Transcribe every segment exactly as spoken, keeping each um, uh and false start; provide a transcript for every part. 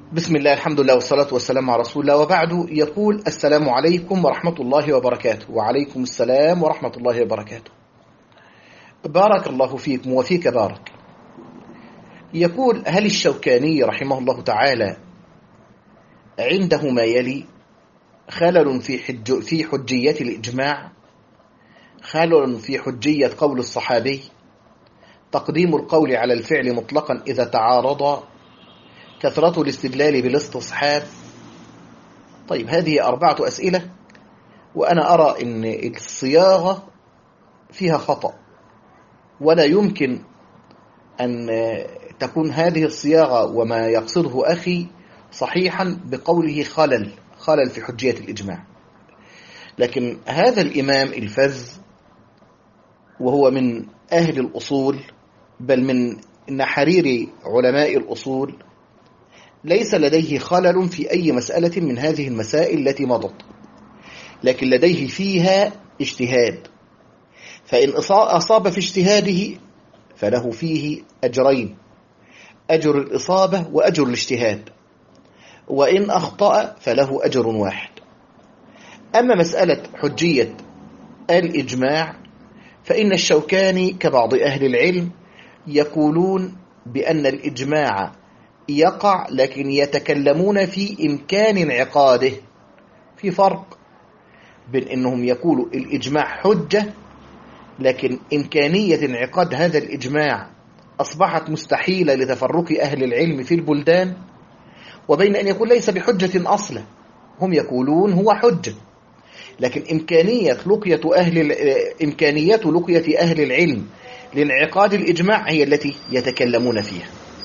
بسم الله، الحمد لله، والصلاة والسلام على رسول الله، وبعد. يقول: السلام عليكم ورحمة الله وبركاته. وعليكم السلام ورحمة الله وبركاته. بارك الله فيكم وفيك بارك. يقول: هل الشوكاني رحمه الله تعالى عنده ما يلي: خلل في, حج في حجية الإجماع، خلل في حجية قول الصحابي، تقديم القول على الفعل مطلقا إذا تعارض، كثرة الاستدلال بالاستصحاب. طيب، هذه أربعة أسئلة، وأنا أرى أن الصياغة فيها خطأ، ولا يمكن أن تكون هذه الصياغة وما يقصده أخي صحيحا بقوله خلل خلل في حجية الإجماع. لكن هذا الإمام الفذ، وهو من أهل الأصول، بل من نحرير علماء الأصول، ليس لديه خلل في أي مسألة من هذه المسائل التي مضت، لكن لديه فيها اجتهاد، فإن أصاب في اجتهاده فله فيه أجرين: أجر الإصابة وأجر الاجتهاد، وإن أخطأ فله أجر واحد. أما مسألة حجية الإجماع فإن الشوكاني كبعض أهل العلم يقولون بأن الإجماع يقع، لكن يتكلمون في إمكان انعقاده. في فرق بين أنهم يقولوا الإجماع حجة، لكن إمكانية انعقاد هذا الإجماع أصبحت مستحيلة لتفرق أهل العلم في البلدان، وبين أن يكون ليس بحجة أصلا. هم يقولون هو حجة، لكن إمكانية لقية أهل إمكانية لقية أهل العلم لانعقاد الإجماع هي التي يتكلمون فيها.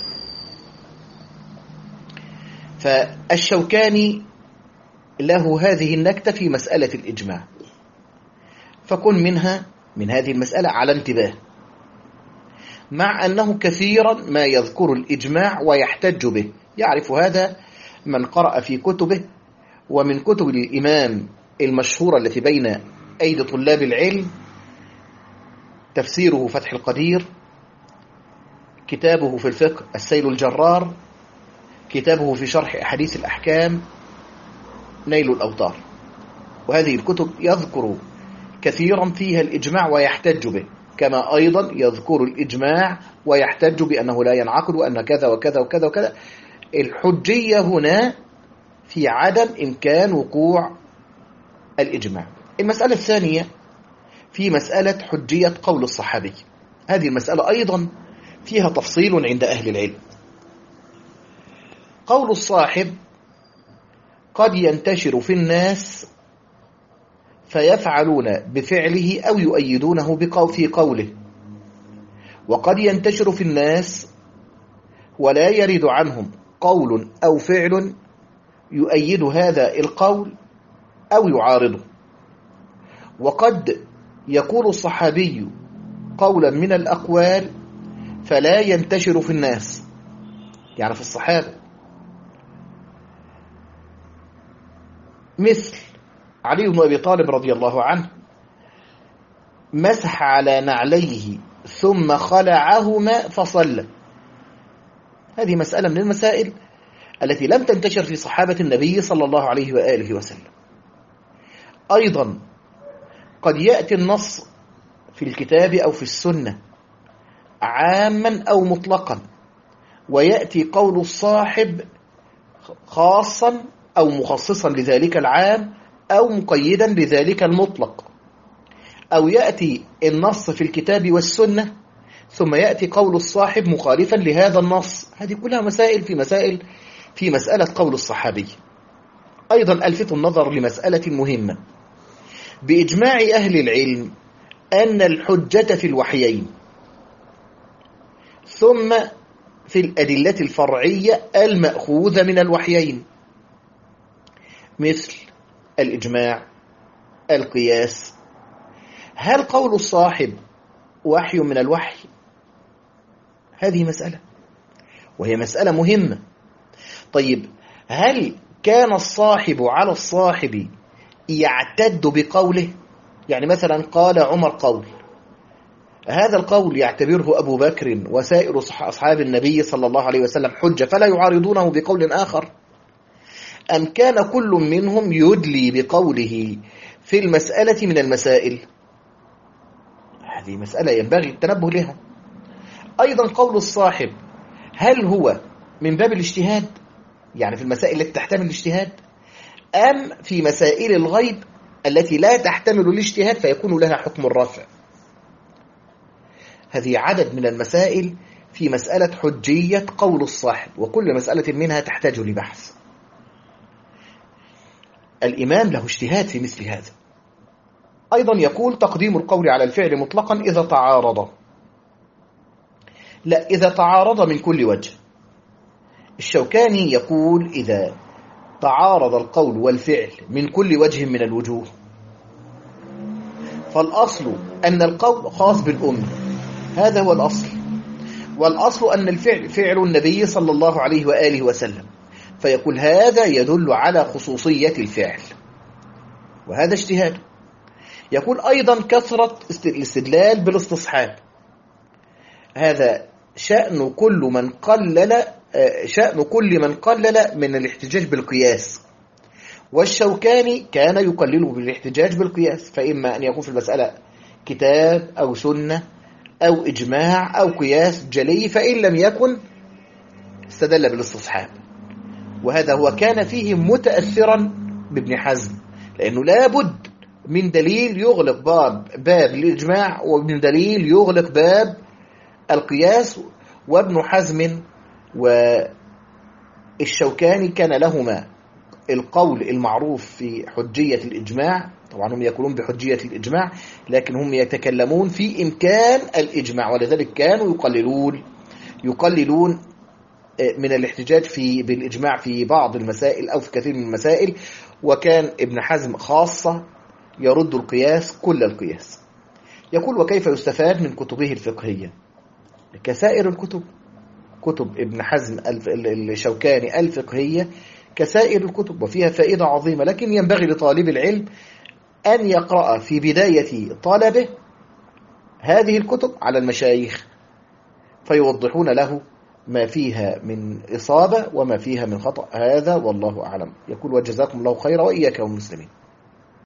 فالشوكاني له هذه النكتة في مسألة الإجماع، فكن منها من هذه المسألة على انتباه، مع أنه كثيرا ما يذكر الإجماع ويحتج به. يعرف هذا من قرأ في كتبه، ومن كتب الإمام المشهورة التي بين أيدي طلاب العلم: تفسيره فتح القدير، كتابه في الفقه السيل الجرار، كتابه في شرح أحاديث الأحكام نيل الأوطار. وهذه الكتب يذكر كثيرا فيها الإجماع ويحتج به، كما أيضا يذكر الإجماع ويحتج بأنه لا ينعقد، وأن كذا وكذا وكذا وكذا. الحجية هنا في عدم إمكان وقوع الإجماع. المسألة الثانية في مسألة حجية قول الصحابي. هذه المسألة أيضا فيها تفصيل عند أهل العلم. قول الصاحب قد ينتشر في الناس فيفعلون بفعله أو يؤيدونه في قوله، وقد ينتشر في الناس ولا يرد عنهم قول أو فعل يؤيد هذا القول أو يعارضه. وقد يقول الصحابي قولا من الأقوال فلا ينتشر في الناس، يعني في الصحابة، مثل علي بن أبي طالب رضي الله عنه: مسح على نعليه ثم خلعهما فصلى. هذه مسألة من المسائل التي لم تنتشر في صحابة النبي صلى الله عليه وآله وسلم. أيضا قد يأتي النص في الكتاب أو في السنة عاما أو مطلقا، ويأتي قول الصاحب خاصا أو مخصصا لذلك العام أو مقيدا لذلك المطلق، أو يأتي النص في الكتاب والسنة ثم يأتي قول الصاحب مخالفا لهذا النص. هذه كلها مسائل في مسائل في مسألة قول الصحابي. أيضا ألفت النظر لمسألة مهمة: بإجماع أهل العلم أن الحجة في الوحيين ثم في الأدلة الفرعية المأخوذة من الوحيين، مثل الإجماع، القياس. هل قول الصاحب وحي من الوحي؟ هذه مسألة، وهي مسألة مهمة. طيب، هل كان الصاحب على الصاحب يعتد بقوله؟ يعني مثلا قال عمر قول، هذا القول يعتبره أبو بكر وسائر أصحاب النبي صلى الله عليه وسلم حجة فلا يعارضونه بقول آخر، أم كان كل منهم يدلي بقوله في المسألة من المسائل؟ هذه مسألة ينبغي التنبه لها. أيضا قول الصاحب هل هو من باب الاجتهاد، يعني في المسائل التي تحتمل الاجتهاد، أم في مسائل الغيب التي لا تحتمل الاجتهاد فيكون لها حكم الرفع؟ هذه عدد من المسائل في مسألة حجية قول الصاحب، وكل مسألة منها تحتاج لبحث. الإمام له اجتهاد في مثل هذا. أيضا يقول تقديم القول على الفعل مطلقا إذا تعارض. لا، إذا تعارض من كل وجه. الشوكاني يقول إذا تعارض القول والفعل من كل وجه من الوجوه، فالأصل أن القول خاص بالأمة، هذا هو الأصل، والأصل أن الفعل فعل النبي صلى الله عليه وآله وسلم، فيقول هذا يدل على خصوصية الفعل، وهذا اجتهاد. يقول أيضا كثرة الاستدلال بالاستصحاب، هذا شأن كل من قلل شأن كل من قلل من الاحتجاج بالقياس، والشوكاني كان يقلله بالاحتجاج بالقياس، فإما أن يكون في المسألة كتاب أو سنة أو إجماع أو قياس جلي، فإن لم يكن استدل بالاستصحاب. وهذا هو كان فيه متأثرا بابن حزم، لأنه لابد من دليل يغلق باب باب الإجماع، ومن دليل يغلق باب القياس. وابن حزم والشوكاني كان لهما القول المعروف في حجية الإجماع، طبعا هم يقولون بحجية الإجماع، لكن هم يتكلمون في إمكان الإجماع، ولذلك كانوا يقللون يقللون من الاحتجاج في بالإجماع في بعض المسائل أو في كثير من المسائل. وكان ابن حزم خاصة يرد القياس كل القياس. يقول وكيف يستفاد من كتبه الفقهية؟ كسائر الكتب، كتب ابن حزم الشوكاني الفقهية كسائر الكتب، وفيها فائدة عظيمة، لكن ينبغي لطالب العلم أن يقرأ في بداية طلبه هذه الكتب على المشايخ فيوضحون له ما فيها من إصابة وما فيها من خطأ. هذا والله أعلم. يقول وجزاكم الله خيرا وإياك والمسلمين.